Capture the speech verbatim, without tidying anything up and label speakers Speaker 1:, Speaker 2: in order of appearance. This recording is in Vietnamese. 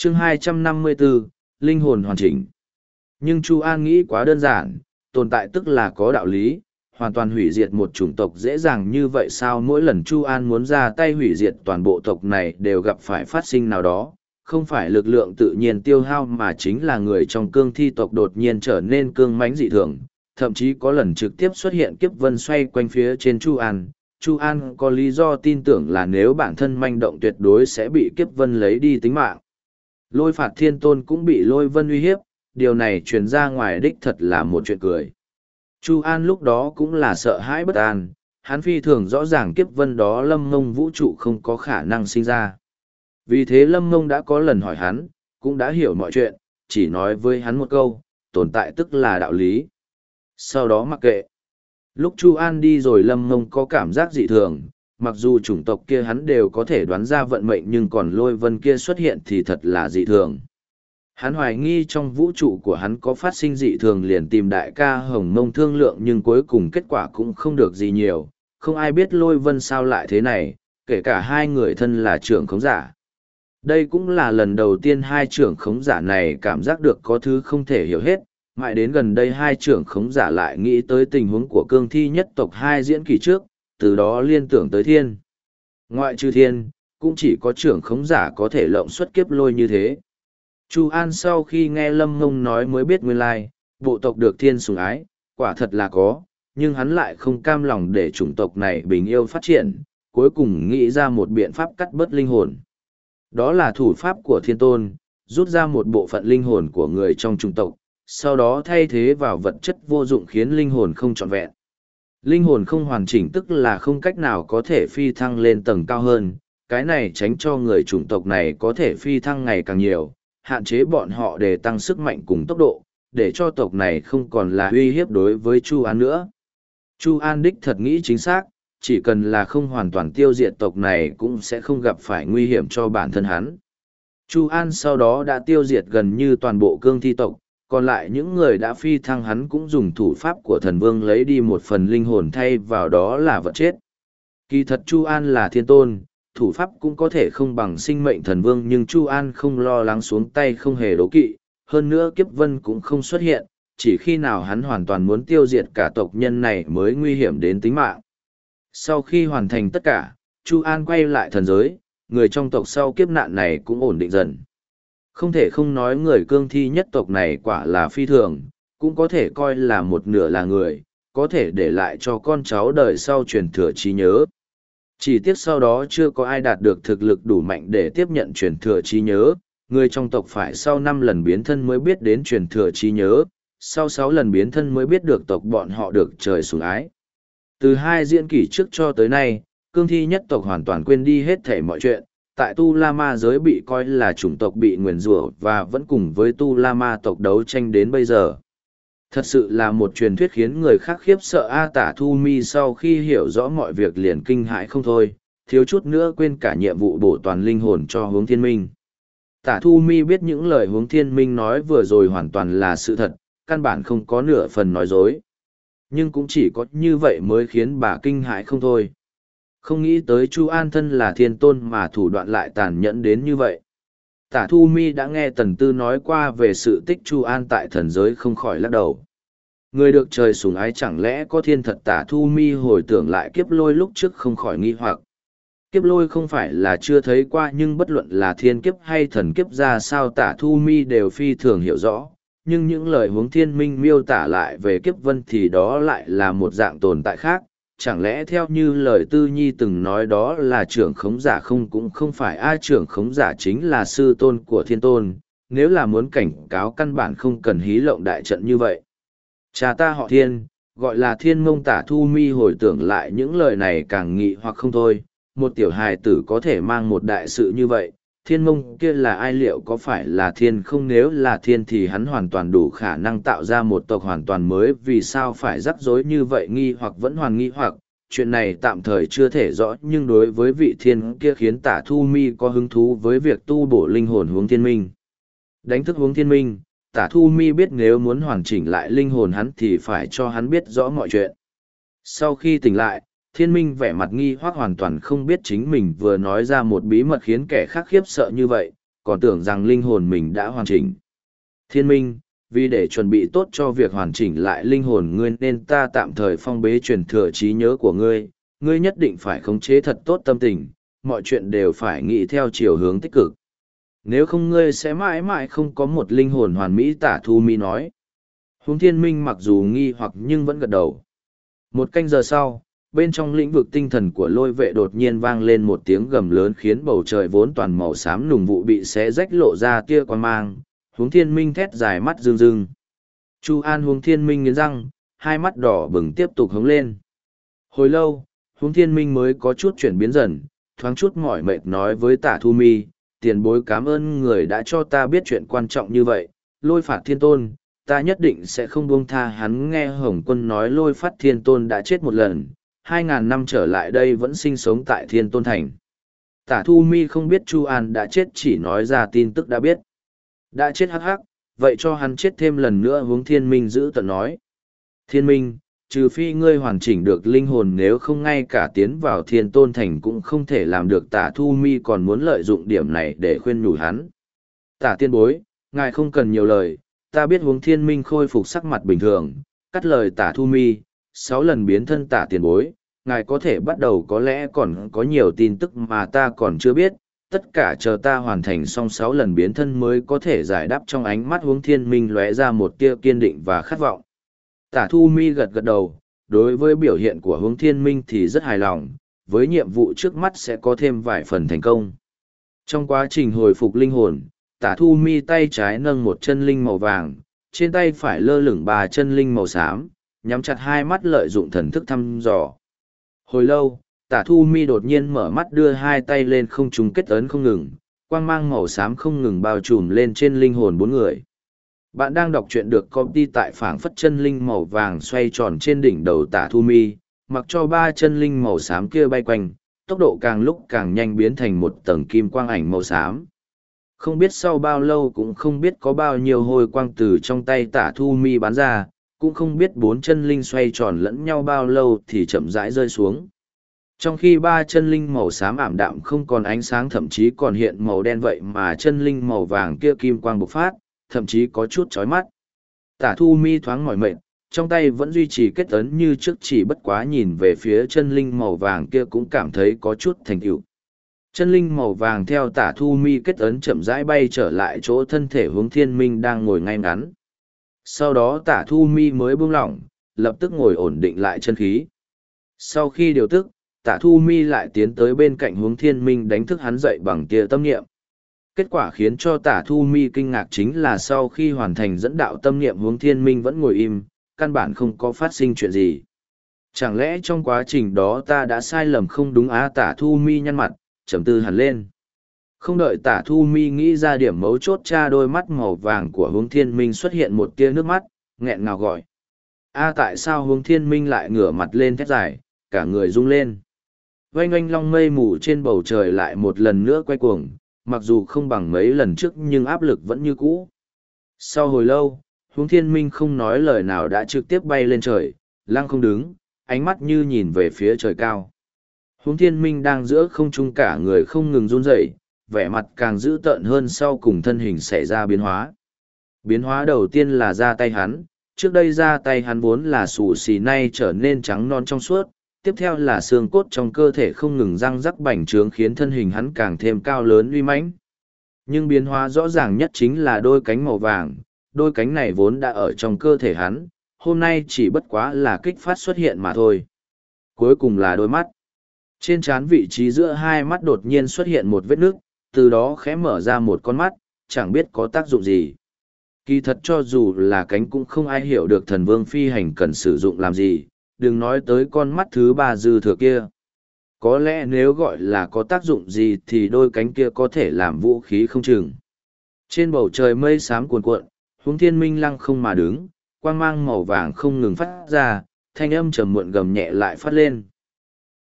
Speaker 1: chương hai trăm năm mươi bốn, linh hồn hoàn chỉnh. Nhưng Chu An nghĩ quá đơn giản, tồn tại tức là có đạo lý, hoàn toàn hủy diệt một chủng tộc dễ dàng như vậy sao? Mỗi lần Chu An muốn ra tay hủy diệt toàn bộ tộc này đều gặp phải phát sinh nào đó, không phải lực lượng tự nhiên tiêu hao mà chính là người trong cương thi tộc đột nhiên trở nên cương mãnh dị thường, thậm chí có lần trực tiếp xuất hiện kiếp vân xoay quanh phía trên Chu An. Chu An có lý do tin tưởng là nếu bản thân manh động tuyệt đối sẽ bị kiếp vân lấy đi tính mạng. Lôi phạt thiên tôn cũng bị lôi vân uy hiếp, điều này truyền ra ngoài đích thật là một chuyện cười. Chu An lúc đó cũng là sợ hãi bất an, hắn phi thường rõ ràng kiếp vân đó Lâm Ngông vũ trụ không có khả năng sinh ra. Vì thế Lâm Ngông đã có lần hỏi hắn, cũng đã hiểu mọi chuyện, chỉ nói với hắn một câu, tồn tại tức là đạo lý. Sau đó mặc kệ. Lúc Chu An đi rồi Lâm Ngông có cảm giác dị thường, mặc dù chủng tộc kia hắn đều có thể đoán ra vận mệnh nhưng còn lôi vân kia xuất hiện thì thật là dị thường. Hắn hoài nghi trong vũ trụ của hắn có phát sinh dị thường liền tìm đại ca Hồng Mông thương lượng nhưng cuối cùng kết quả cũng không được gì nhiều, không ai biết lôi vân sao lại thế này, kể cả hai người thân là trưởng khống giả. Đây cũng là lần đầu tiên hai trưởng khống giả này cảm giác được có thứ không thể hiểu hết, mãi đến gần đây hai trưởng khống giả lại nghĩ tới tình huống của cương thi nhất tộc hai diễn kỳ trước, từ đó liên tưởng tới thiên. Ngoại trừ thiên, cũng chỉ có trưởng khống giả có thể lộng xuất kiếp lôi như thế. Chu An sau khi nghe Lâm Ngông nói mới biết nguyên lai, bộ tộc được thiên sủng ái, quả thật là có, nhưng hắn lại không cam lòng để chủng tộc này bình yêu phát triển, cuối cùng nghĩ ra một biện pháp cắt bớt linh hồn. Đó là thủ pháp của thiên tôn, rút ra một bộ phận linh hồn của người trong chủng tộc, sau đó thay thế vào vật chất vô dụng khiến linh hồn không trọn vẹn. Linh hồn không hoàn chỉnh tức là không cách nào có thể phi thăng lên tầng cao hơn, cái này tránh cho người chủng tộc này có thể phi thăng ngày càng nhiều, hạn chế bọn họ để tăng sức mạnh cùng tốc độ, để cho tộc này không còn là uy hiếp đối với Chu An nữa. Chu An đích thật nghĩ chính xác, chỉ cần là không hoàn toàn tiêu diệt tộc này cũng sẽ không gặp phải nguy hiểm cho bản thân hắn. Chu An sau đó đã tiêu diệt gần như toàn bộ cương thi tộc, còn lại những người đã phi thăng hắn cũng dùng thủ pháp của thần vương lấy đi một phần linh hồn thay vào đó là vật chết. Kỳ thật Chu An là thiên tôn, thủ pháp cũng có thể không bằng sinh mệnh thần vương nhưng Chu An không lo lắng xuống tay không hề đố kỵ, hơn nữa kiếp vân cũng không xuất hiện, chỉ khi nào hắn hoàn toàn muốn tiêu diệt cả tộc nhân này mới nguy hiểm đến tính mạng. Sau khi hoàn thành tất cả, Chu An quay lại thần giới, người trong tộc sau kiếp nạn này cũng ổn định dần. Không thể không nói người cương thi nhất tộc này quả là phi thường, cũng có thể coi là một nửa là người, có thể để lại cho con cháu đời sau truyền thừa trí nhớ. Chỉ tiếc sau đó chưa có ai đạt được thực lực đủ mạnh để tiếp nhận truyền thừa trí nhớ, người trong tộc phải sau năm lần biến thân mới biết đến truyền thừa trí nhớ, sau sáu lần biến thân mới biết được tộc bọn họ được trời sủng ái. Từ hai diễn kỷ trước cho tới nay, cương thi nhất tộc hoàn toàn quên đi hết thảy mọi chuyện, tại Tu La Ma giới bị coi là chủng tộc bị nguyền rủa và vẫn cùng với Tu La Ma tộc đấu tranh đến bây giờ. Thật sự là một truyền thuyết khiến người khác khiếp sợ. A Tả Thu Mi sau khi hiểu rõ mọi việc liền kinh hãi không thôi, thiếu chút nữa quên cả nhiệm vụ bổ toàn linh hồn cho Hướng Thiên Minh. Tả Thu Mi biết những lời Hướng Thiên Minh nói vừa rồi hoàn toàn là sự thật, căn bản không có nửa phần nói dối. Nhưng cũng chỉ có như vậy mới khiến bà kinh hãi không thôi. Không nghĩ tới Chu An thân là thiên tôn mà thủ đoạn lại tàn nhẫn đến như vậy. Tả Thu Mi đã nghe Tần Tư nói qua về sự tích Chu An tại thần giới không khỏi lắc đầu. Người được trời sủng ái chẳng lẽ có thiên thật? Tả Thu Mi hồi tưởng lại kiếp lôi lúc trước không khỏi nghi hoặc. Kiếp lôi không phải là chưa thấy qua nhưng bất luận là thiên kiếp hay thần kiếp ra sao Tả Thu Mi đều phi thường hiểu rõ. Nhưng những lời Hướng Thiên Minh miêu tả lại về kiếp vân thì đó lại là một dạng tồn tại khác. Chẳng lẽ theo như lời Tư Nhi từng nói đó là trưởng khống giả không? Cũng không phải ai, trưởng khống giả chính là sư tôn của thiên tôn, nếu là muốn cảnh cáo căn bản không cần hí lộng đại trận như vậy. Cha ta họ Thiên, gọi là Thiên Mông. Tả Thu Mi hồi tưởng lại những lời này càng nghị hoặc không thôi, một tiểu hài tử có thể mang một đại sự như vậy, Thiên Mông kia là ai? Liệu có phải là thiên không? Nếu là thiên thì hắn hoàn toàn đủ khả năng tạo ra một tộc hoàn toàn mới, vì sao phải rắc rối như vậy? Nghi hoặc vẫn hoàn nghi hoặc, chuyện này tạm thời chưa thể rõ nhưng đối với vị thiên kia khiến Tả Thu Mi có hứng thú với việc tu bổ linh hồn Hướng Thiên Minh. Đánh thức Hướng Thiên Minh, Tả Thu Mi biết nếu muốn hoàn chỉnh lại linh hồn hắn thì phải cho hắn biết rõ mọi chuyện. Sau khi tỉnh lại, Thiên Minh vẻ mặt nghi hoặc hoàn toàn không biết chính mình vừa nói ra một bí mật khiến kẻ khác khiếp sợ như vậy, còn tưởng rằng linh hồn mình đã hoàn chỉnh. Thiên minh, vì để chuẩn bị tốt cho việc hoàn chỉnh lại linh hồn ngươi nên ta tạm thời phong bế truyền thừa trí nhớ của ngươi, ngươi nhất định phải khống chế thật tốt tâm tình, mọi chuyện đều phải nghĩ theo chiều hướng tích cực. Nếu không ngươi sẽ mãi mãi không có một linh hồn hoàn mỹ, Tả Thu Mi nói. Huống Thiên Minh mặc dù nghi hoặc nhưng vẫn gật đầu. Một canh giờ sau, bên trong lĩnh vực tinh thần của lôi vệ đột nhiên vang lên một tiếng gầm lớn khiến bầu trời vốn toàn màu xám nùng vụ bị xé rách lộ ra tia quan mang. Huống Thiên Minh thét dài mắt rưng rưng. Chu An Huống Thiên Minh nghiến răng, hai mắt đỏ bừng tiếp tục hống lên. Hồi lâu, Huống Thiên Minh mới có chút chuyển biến dần, thoáng chút mỏi mệt nói với Tả Thu Mi, tiền bối cảm ơn người đã cho ta biết chuyện quan trọng như vậy, lôi phạt thiên tôn, ta nhất định sẽ không buông tha hắn. Nghe Hồng Quân nói lôi phạt thiên tôn đã chết một lần, hai ngàn năm trở lại đây vẫn sinh sống tại thiên tôn thành. Tả Thu Mi không biết Chu An đã chết, chỉ nói ra tin tức đã biết. Đã chết hắc hắc, vậy cho hắn chết thêm lần nữa. Huống Thiên Minh giữ tận nói. Thiên Minh, trừ phi ngươi hoàn chỉnh được linh hồn, nếu không ngay cả tiến vào thiên tôn thành cũng không thể làm được. Tả Thu Mi còn muốn lợi dụng điểm này để khuyên nhủ hắn. Tả tiên bối, ngài không cần nhiều lời, ta biết. Huống Thiên Minh khôi phục sắc mặt bình thường, cắt lời Tả Thu Mi, sáu lần biến thân Tả tiền bối, ngài có thể bắt đầu, có lẽ còn có nhiều tin tức mà ta còn chưa biết, tất cả chờ ta hoàn thành xong sáu lần biến thân mới có thể giải đáp. Trong ánh mắt Huống Thiên Minh lóe ra một tia kiên định và khát vọng. Tả Thu Mi gật gật đầu, đối với biểu hiện của Huống Thiên Minh thì rất hài lòng, với nhiệm vụ trước mắt sẽ có thêm vài phần thành công. Trong quá trình hồi phục linh hồn, Tả Thu Mi tay trái nâng một chân linh màu vàng, trên tay phải lơ lửng ba chân linh màu xám, nhắm chặt hai mắt lợi dụng thần thức thăm dò. Hồi lâu, Tả Thu Mi đột nhiên mở mắt, đưa hai tay lên không trung kết ấn không ngừng, quang mang màu xám không ngừng bao trùm lên trên linh hồn bốn người. Bạn đang đọc truyện được copy tại phảng phất chân linh màu vàng xoay tròn trên đỉnh đầu Tả Thu Mi, mặc cho ba chân linh màu xám kia bay quanh, tốc độ càng lúc càng nhanh biến thành một tầng kim quang ảnh màu xám. Không biết sau bao lâu, cũng không biết có bao nhiêu hồi quang từ trong tay Tả Thu Mi bắn ra, cũng không biết bốn chân linh xoay tròn lẫn nhau bao lâu thì chậm rãi rơi xuống. Trong khi ba chân linh màu xám ảm đạm không còn ánh sáng, thậm chí còn hiện màu đen, vậy mà chân linh màu vàng kia kim quang bộc phát, thậm chí có chút chói mắt. Tả Thu Mi thoáng mỏi mệt, trong tay vẫn duy trì kết ấn như trước, chỉ bất quá nhìn về phía chân linh màu vàng kia cũng cảm thấy có chút thành tựu. Chân linh màu vàng theo Tả Thu Mi kết ấn chậm rãi bay trở lại chỗ thân thể Huống Thiên Minh đang ngồi ngay ngắn. Sau đó Tả Thu Mi mới buông lỏng, lập tức ngồi ổn định lại chân khí. Sau khi điều tức, Tả Thu Mi lại tiến tới bên cạnh Huống Thiên Minh, đánh thức hắn dậy bằng tia tâm niệm. Kết quả khiến cho Tả Thu Mi kinh ngạc chính là sau khi hoàn thành dẫn đạo tâm niệm, Huống Thiên Minh vẫn ngồi im, căn bản không có phát sinh chuyện gì. Chẳng lẽ trong quá trình đó ta đã sai lầm không đúng á? Tả Thu Mi nhăn mặt, trầm tư hẳn lên. Không đợi Tả Thu Mi nghĩ ra điểm mấu chốt, cha đôi mắt màu vàng của Huống Thiên Minh xuất hiện một tia nước mắt, nghẹn ngào gọi. A tại sao? Huống Thiên Minh lại ngửa mặt lên thét dài, cả người rung lên. Oanh oanh long mây mù trên bầu trời lại một lần nữa quay cuồng, mặc dù không bằng mấy lần trước nhưng áp lực vẫn như cũ. Sau hồi lâu, Huống Thiên Minh không nói lời nào đã trực tiếp bay lên trời, lăng không đứng, ánh mắt như nhìn về phía trời cao. Huống Thiên Minh đang giữa không trung, cả người không ngừng run rẩy, vẻ mặt càng dữ tợn hơn, sau cùng thân hình xảy ra biến hóa. Biến hóa đầu tiên là da tay hắn, trước đây da tay hắn vốn là xù xì, nay trở nên trắng non trong suốt, tiếp theo là xương cốt trong cơ thể không ngừng răng rắc bành trướng, khiến thân hình hắn càng thêm cao lớn uy mãnh. Nhưng biến hóa rõ ràng nhất chính là đôi cánh màu vàng, đôi cánh này vốn đã ở trong cơ thể hắn, hôm nay chỉ bất quá là kích phát xuất hiện mà thôi. Cuối cùng là đôi mắt. Trên trán vị trí giữa hai mắt đột nhiên xuất hiện một vết nước, từ đó khẽ mở ra một con mắt, chẳng biết có tác dụng gì. Kỳ thật cho dù là cánh cũng không ai hiểu được thần vương phi hành cần sử dụng làm gì, đừng nói tới con mắt thứ ba dư thừa kia. Có lẽ nếu gọi là có tác dụng gì thì đôi cánh kia có thể làm vũ khí không chừng. Trên bầu trời mây xám cuồn cuộn, Huống Thiên Minh lăng không mà đứng, quang mang màu vàng không ngừng phát ra, thanh âm trầm muộn gầm nhẹ lại phát lên.